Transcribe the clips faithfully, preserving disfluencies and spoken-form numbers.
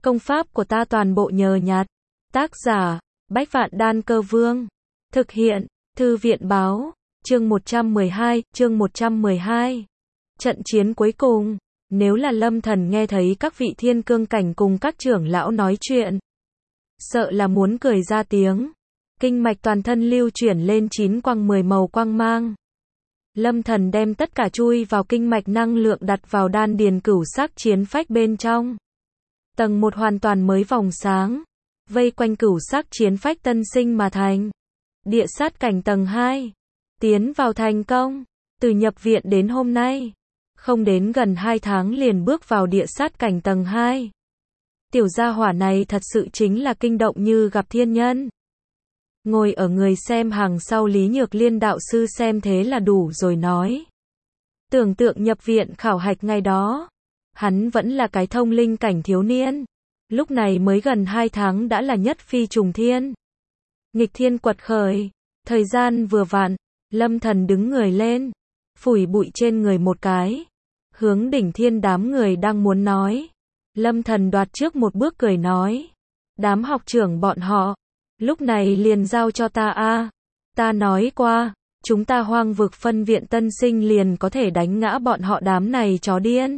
Công pháp của ta toàn bộ nhờ nhặt. Tác giả, Bách Vạn Đan Cơ Vương. Thực hiện, Thư viện Báo. Chương một trăm mười hai, chương một trăm mười hai. Trận chiến cuối cùng. Nếu là Lâm Thần nghe thấy các vị thiên cương cảnh cùng các trưởng lão nói chuyện, sợ là muốn cười ra tiếng. Kinh mạch toàn thân lưu chuyển lên chín quang mười màu quang mang. Lâm Thần đem tất cả chui vào kinh mạch năng lượng đặt vào đan điền cửu sắc chiến phách bên trong. Tầng một hoàn toàn mới vòng sáng, vây quanh cửu sắc chiến phách tân sinh mà thành. Địa sát cảnh tầng hai, tiến vào thành công. Từ nhập viện đến hôm nay, không đến gần hai tháng liền bước vào địa sát cảnh tầng hai. Tiểu gia hỏa này thật sự chính là kinh động như gặp thiên nhân. Ngồi ở người xem hàng sau Lý Nhược Liên đạo sư xem thế là đủ rồi nói. Tưởng tượng nhập viện khảo hạch ngày đó, hắn vẫn là cái thông linh cảnh thiếu niên. Lúc này mới gần hai tháng đã là nhất phi trùng thiên. Nghịch thiên quật khởi, thời gian vừa vặn, Lâm Thần đứng người lên, phủi bụi trên người một cái, hướng đỉnh thiên đám người đang muốn nói. Lâm Thần đoạt trước một bước cười nói, đám học trưởng bọn họ, lúc này liền giao cho ta a. Ta nói qua, chúng ta hoang vực phân viện tân sinh liền có thể đánh ngã bọn họ đám này chó điên.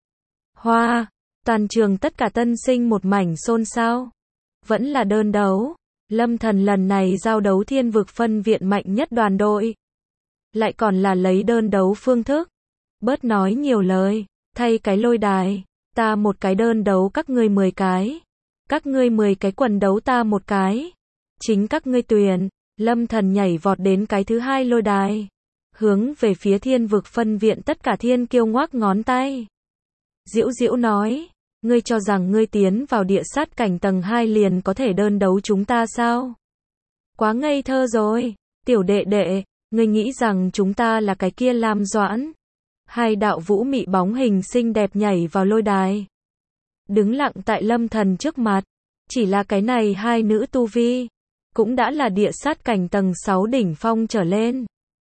Hoa, toàn trường tất cả tân sinh một mảnh xôn xao. Vẫn là đơn đấu, Lâm Thần lần này giao đấu thiên vực phân viện mạnh nhất đoàn đội. Lại còn là lấy đơn đấu phương thức. Bớt nói nhiều lời, thay cái lôi đài, ta một cái đơn đấu các ngươi mười cái. Các ngươi mười cái quần đấu ta một cái. Chính các ngươi tuyển. Lâm Thần nhảy vọt đến cái thứ hai lôi đài, hướng về phía thiên vực phân viện tất cả thiên kiêu ngoác ngón tay. Diễu Diễu nói, ngươi cho rằng ngươi tiến vào địa sát cảnh tầng hai liền có thể đơn đấu chúng ta sao? Quá ngây thơ rồi, tiểu đệ đệ, ngươi nghĩ rằng chúng ta là cái kia Lam Doãn? Hai đạo vũ mị bóng hình xinh đẹp nhảy vào lôi đài, đứng lặng tại Lâm Thần trước mặt. Chỉ là cái này hai nữ tu vi, cũng đã là địa sát cảnh tầng sáu đỉnh phong trở lên.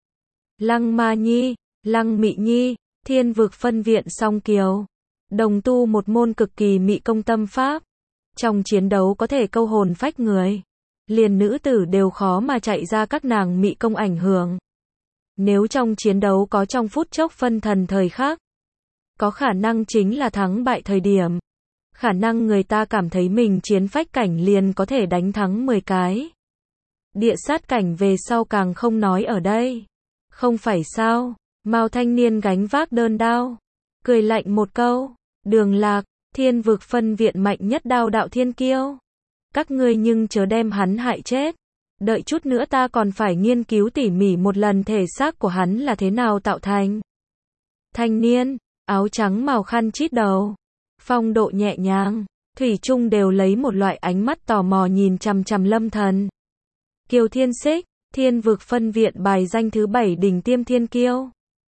Lăng Ma Nhi, Lăng Mị Nhi, thiên vực phân viện song kiều, đồng tu một môn cực kỳ mị công tâm pháp. Trong chiến đấu có thể câu hồn phách người, liền nữ tử đều khó mà chạy ra các nàng mị công ảnh hưởng. Nếu trong chiến đấu có trong phút chốc phân thần thời khắc, có khả năng chính là thắng bại thời điểm. Khả năng người ta cảm thấy mình chiến phách cảnh liền có thể đánh thắng mười cái. Địa sát cảnh về sau càng không nói ở đây. Không phải sao? Mao thanh niên gánh vác đơn đao, cười lạnh một câu, Đường Lạc, thiên vực phân viện mạnh nhất đao đạo thiên kiêu. Các ngươi nhưng chớ đem hắn hại chết. Đợi chút nữa ta còn phải nghiên cứu tỉ mỉ một lần thể xác của hắn là thế nào tạo thành. Thanh niên, áo trắng màu khăn chít đầu, phong độ nhẹ nhàng, thủy chung đều lấy một loại ánh mắt tò mò nhìn chằm chằm Lâm Thần. Kiều Thiên Xích, thiên vực phân viện bài danh thứ bảy đỉnh tiêm thiên kiêu.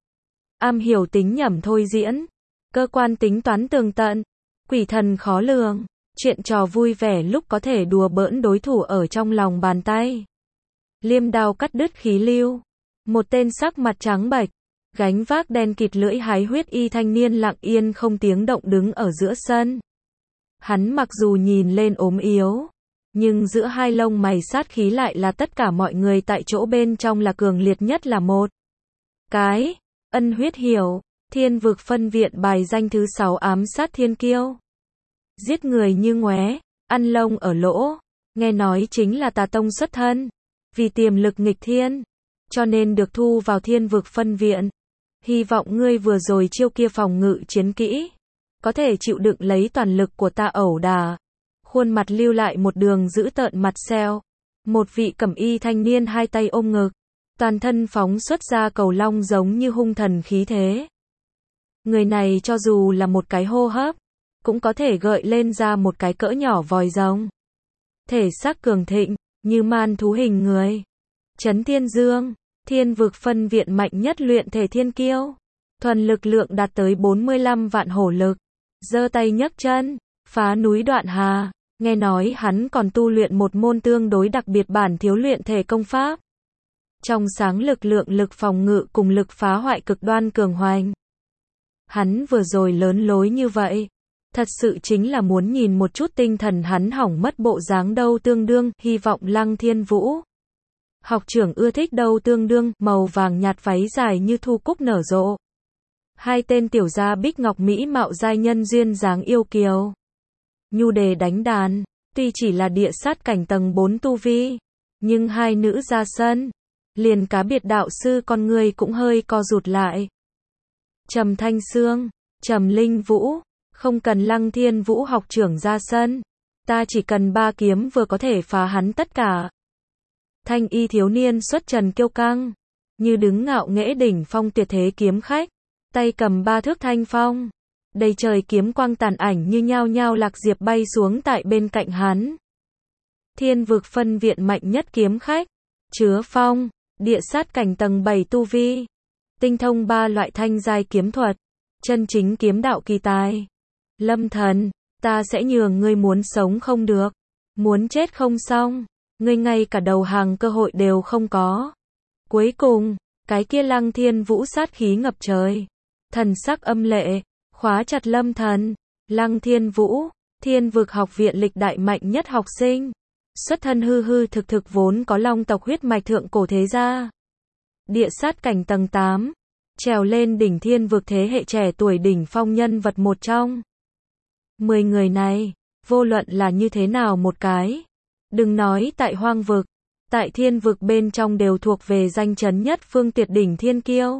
Am hiểu tính nhẩm thôi diễn, cơ quan tính toán tường tận, quỷ thần khó lường, chuyện trò vui vẻ lúc có thể đùa bỡn đối thủ ở trong lòng bàn tay. Liêm đao cắt đứt khí lưu, một tên sắc mặt trắng bệch, gánh vác đen kịt lưỡi hái huyết y thanh niên lặng yên không tiếng động đứng ở giữa sân. Hắn mặc dù nhìn lên ốm yếu, nhưng giữa hai lông mày sát khí lại là tất cả mọi người tại chỗ bên trong là cường liệt nhất là một. Cái, Ân Huyết Hiểu, thiên vực phân viện bài danh thứ sáu ám sát thiên kiêu. Giết người như ngoé, ăn lông ở lỗ, nghe nói chính là tà tông xuất thân. Vì tiềm lực nghịch thiên, cho nên được thu vào thiên vực phân viện. Hy vọng ngươi vừa rồi chiêu kia phòng ngự chiến kỹ, có thể chịu đựng lấy toàn lực của ta ẩu đả. Khuôn mặt lưu lại một đường dữ tợn mặt xeo. Một vị cẩm y thanh niên hai tay ôm ngực, toàn thân phóng xuất ra cầu long giống như hung thần khí thế. Người này cho dù là một cái hô hấp, cũng có thể gợi lên ra một cái cỡ nhỏ vòi rồng. Thể xác cường thịnh, như man thú hình người. Trấn Thiên Dương, thiên vực phân viện mạnh nhất luyện thể thiên kiêu. Thuần lực lượng đạt tới bốn mươi lăm vạn hổ lực. Giơ tay nhấc chân, phá núi đoạn hà. Nghe nói hắn còn tu luyện một môn tương đối đặc biệt bản thiếu luyện thể công pháp. Trong sáng lực lượng lực phòng ngự cùng lực phá hoại cực đoan cường hoành. Hắn vừa rồi lớn lối như vậy, Thật sự chính là muốn nhìn một chút tinh thần hắn hỏng mất bộ dáng đâu tương đương, hy vọng Lăng Thiên Vũ. Học trưởng ưa thích đâu tương đương, màu vàng nhạt váy dài như thu cúc nở rộ. Hai tên tiểu gia bích ngọc mỹ mạo giai nhân duyên dáng yêu kiều. Nhu đề đánh đàn, tuy chỉ là địa sát cảnh tầng bốn tu vi, nhưng hai nữ ra sân, liền cá biệt đạo sư con người cũng hơi co rụt lại. Trầm Thanh Sương, Trầm Linh Vũ, không cần Lăng Thiên Vũ học trưởng ra sân, ta chỉ cần ba kiếm vừa có thể phá hắn tất cả. Thanh y thiếu niên xuất trần kiêu căng, như đứng ngạo nghễ đỉnh phong tuyệt thế kiếm khách, tay cầm ba thước thanh phong, đầy trời kiếm quang tàn ảnh như nhao nhao lạc diệp bay xuống tại bên cạnh hắn. Thiên vực phân viện mạnh nhất kiếm khách, chứa phong, địa sát cảnh tầng bảy tu vi, tinh thông ba loại thanh giai kiếm thuật, chân chính kiếm đạo kỳ tài. Lâm Thần, ta sẽ nhường ngươi muốn sống không được, muốn chết không xong, ngươi ngay cả đầu hàng cơ hội đều không có. Cuối cùng, cái kia Lăng Thiên Vũ sát khí ngập trời, thần sắc âm lệ, khóa chặt Lâm Thần. Lăng Thiên Vũ, Thiên vực học viện lịch đại mạnh nhất học sinh, xuất thân hư hư thực thực vốn có long tộc huyết mạch thượng cổ thế gia. Địa sát cảnh tầng tám, trèo lên đỉnh thiên vực thế hệ trẻ tuổi đỉnh phong nhân vật một trong. Mười người này, vô luận là như thế nào một cái, đừng nói tại hoang vực, tại thiên vực bên trong đều thuộc về danh chấn nhất phương tuyệt đỉnh thiên kiêu.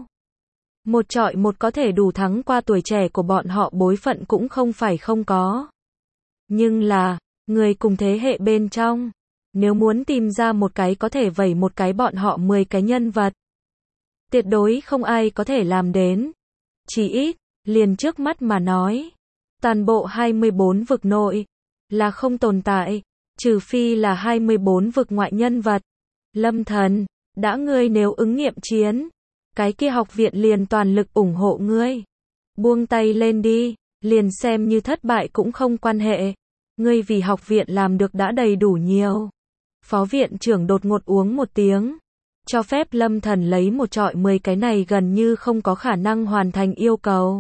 Một trọi một có thể đủ thắng qua tuổi trẻ của bọn họ bối phận cũng không phải không có. Nhưng là, người cùng thế hệ bên trong, nếu muốn tìm ra một cái có thể vẩy một cái bọn họ mười cái nhân vật, tuyệt đối không ai có thể làm đến. Chỉ ít, liền trước mắt mà nói, toàn bộ hai mươi bốn vực nội, là không tồn tại, trừ phi là hai mươi bốn vực ngoại nhân vật. Lâm Thần, đã ngươi nếu ứng nghiệm chiến, cái kia học viện liền toàn lực ủng hộ ngươi. Buông tay lên đi, liền xem như thất bại cũng không quan hệ. Ngươi vì học viện làm được đã đầy đủ nhiều. Phó viện trưởng đột ngột uống một tiếng, cho phép Lâm Thần lấy một trọi mười cái này gần như không có khả năng hoàn thành yêu cầu.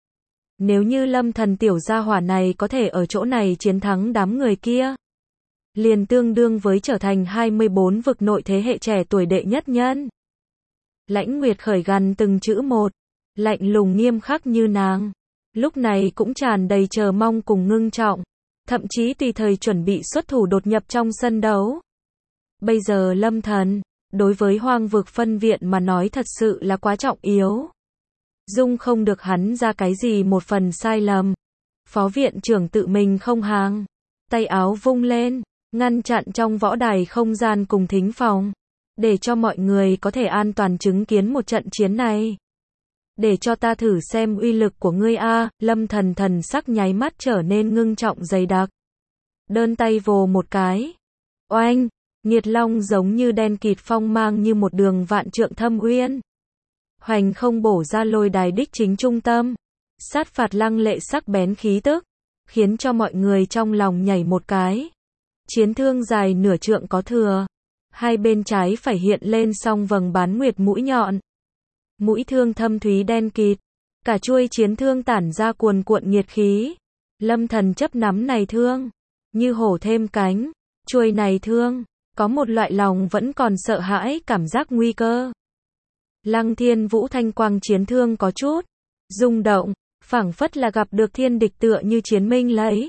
Nếu như Lâm Thần tiểu gia hỏa này có thể ở chỗ này chiến thắng đám người kia, liền tương đương với trở thành hai mươi bốn vực nội thế hệ trẻ tuổi đệ nhất nhân. Lãnh Nguyệt khởi gằn từng chữ một, lạnh lùng nghiêm khắc như nàng, lúc này cũng tràn đầy chờ mong cùng ngưng trọng, thậm chí tùy thời chuẩn bị xuất thủ đột nhập trong sân đấu. Bây giờ Lâm Thần, đối với hoang vực phân viện mà nói thật sự là quá trọng yếu. Dung không được hắn ra cái gì một phần sai lầm. Phó viện trưởng tự mình không hàng, tay áo vung lên, ngăn chặn trong võ đài không gian cùng thính phòng, để cho mọi người có thể an toàn chứng kiến một trận chiến này. Để cho ta thử xem uy lực của ngươi a. Lâm Thần thần sắc nháy mắt trở nên ngưng trọng dày đặc. Đơn tay vồ một cái. Oanh, nghiệt long giống như đen kịt phong mang như một đường vạn trượng thâm uyên. Hoành không bổ ra lôi đài đích chính trung tâm. Sát phạt lăng lệ sắc bén khí tức, khiến cho mọi người trong lòng nhảy một cái. Chiến thương dài nửa trượng có thừa. Hai bên trái phải hiện lên song vầng bán nguyệt mũi nhọn. Mũi thương thâm thúy đen kịt, cả chuôi chiến thương tản ra cuồn cuộn nhiệt khí. Lâm Thần chấp nắm này thương, như hổ thêm cánh. Chuôi này thương, có một loại lòng vẫn còn sợ hãi cảm giác nguy cơ. Lăng Thiên Vũ thanh quang chiến thương có chút rung động, phảng phất là gặp được thiên địch tựa như chiến minh lấy.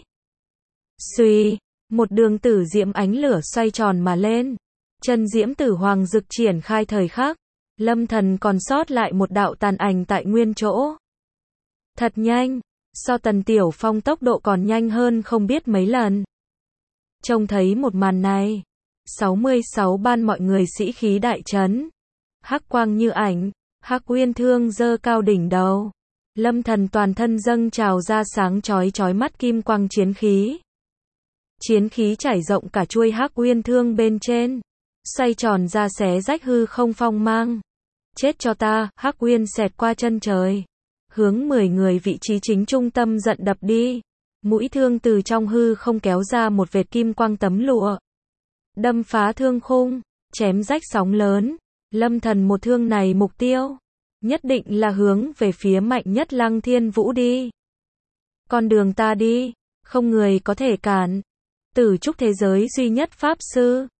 Xuy, một đường tử diễm ánh lửa xoay tròn mà lên. Chân diễm tử hoàng dực triển khai thời khắc. Lâm Thần còn sót lại một đạo tàn ảnh tại nguyên chỗ. Thật nhanh, so Tần Tiểu Phong tốc độ còn nhanh hơn không biết mấy lần. Trông thấy một màn này, sáu mươi sáu ban mọi người sĩ khí đại chấn. Hắc quang như ảnh, Hắc Uyên thương giơ cao đỉnh đầu. Lâm Thần toàn thân dâng trào ra sáng chói chói mắt kim quang chiến khí. Chiến khí trải rộng cả chuôi Hắc Uyên thương bên trên, xoay tròn ra xé rách hư không phong mang. Chết cho ta, Hắc Uyên xẹt qua chân trời, hướng mười người vị trí chính trung tâm giận đập đi. Mũi thương từ trong hư không kéo ra một vệt kim quang tấm lụa, đâm phá thương khung, chém rách sóng lớn. Lâm Thần một thương này mục tiêu nhất định là hướng về phía mạnh nhất Lăng Thiên Vũ đi. Con đường ta đi, không người có thể cản. Tử trúc thế giới duy nhất Pháp Sư.